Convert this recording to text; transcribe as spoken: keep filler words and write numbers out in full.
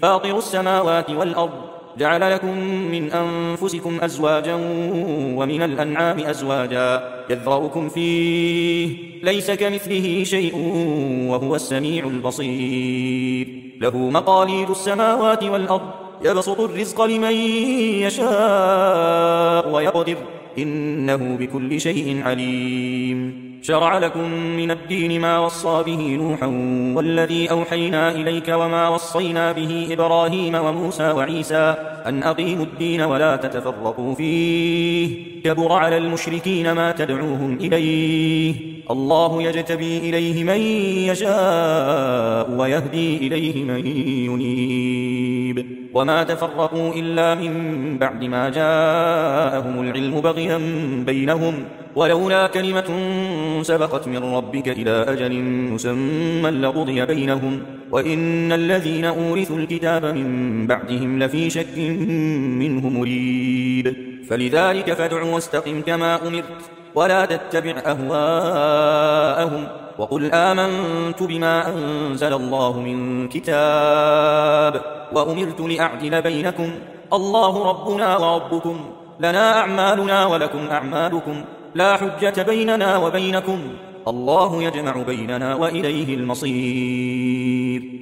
فاطر السماوات والأرض جعل لكم من أنفسكم أزواجا ومن الأنعام أزواجا يذرؤكم فيه ليس كمثله شيء وهو السميع البصير له مقاليد السماوات والأرض يبسط الرزق لمن يشاء ويقدر إنه بكل شيء عليم شرع لكم من الدين ما وصى به نوحا والذي أوحينا إليك وما وصينا به إبراهيم وموسى وعيسى أن أقيموا الدين ولا تتفرقوا فيه كبر على المشركين ما تدعوهم إليه الله يجتبي إليه من يشاء ويهدي إليه من ينيب وما تفرقوا إلا من بعد ما جاءهم العلم بغيا بينهم ولولا كلمة سبقت من ربك إلى أجل مسمى لقضي بينهم وإن الذين أورثوا الكتاب من بعدهم لفي شك منه مريب فلذلك فادع واستقم كما أمرت ولا تتبع أهواءهم وقل آمنت بما أنزل الله من كتاب وأمرت لأعدل بينكم الله ربنا وربكم لنا أعمالنا ولكم أعمالكم لا حجة بيننا وبينكم الله يجمع بيننا وإليه المصير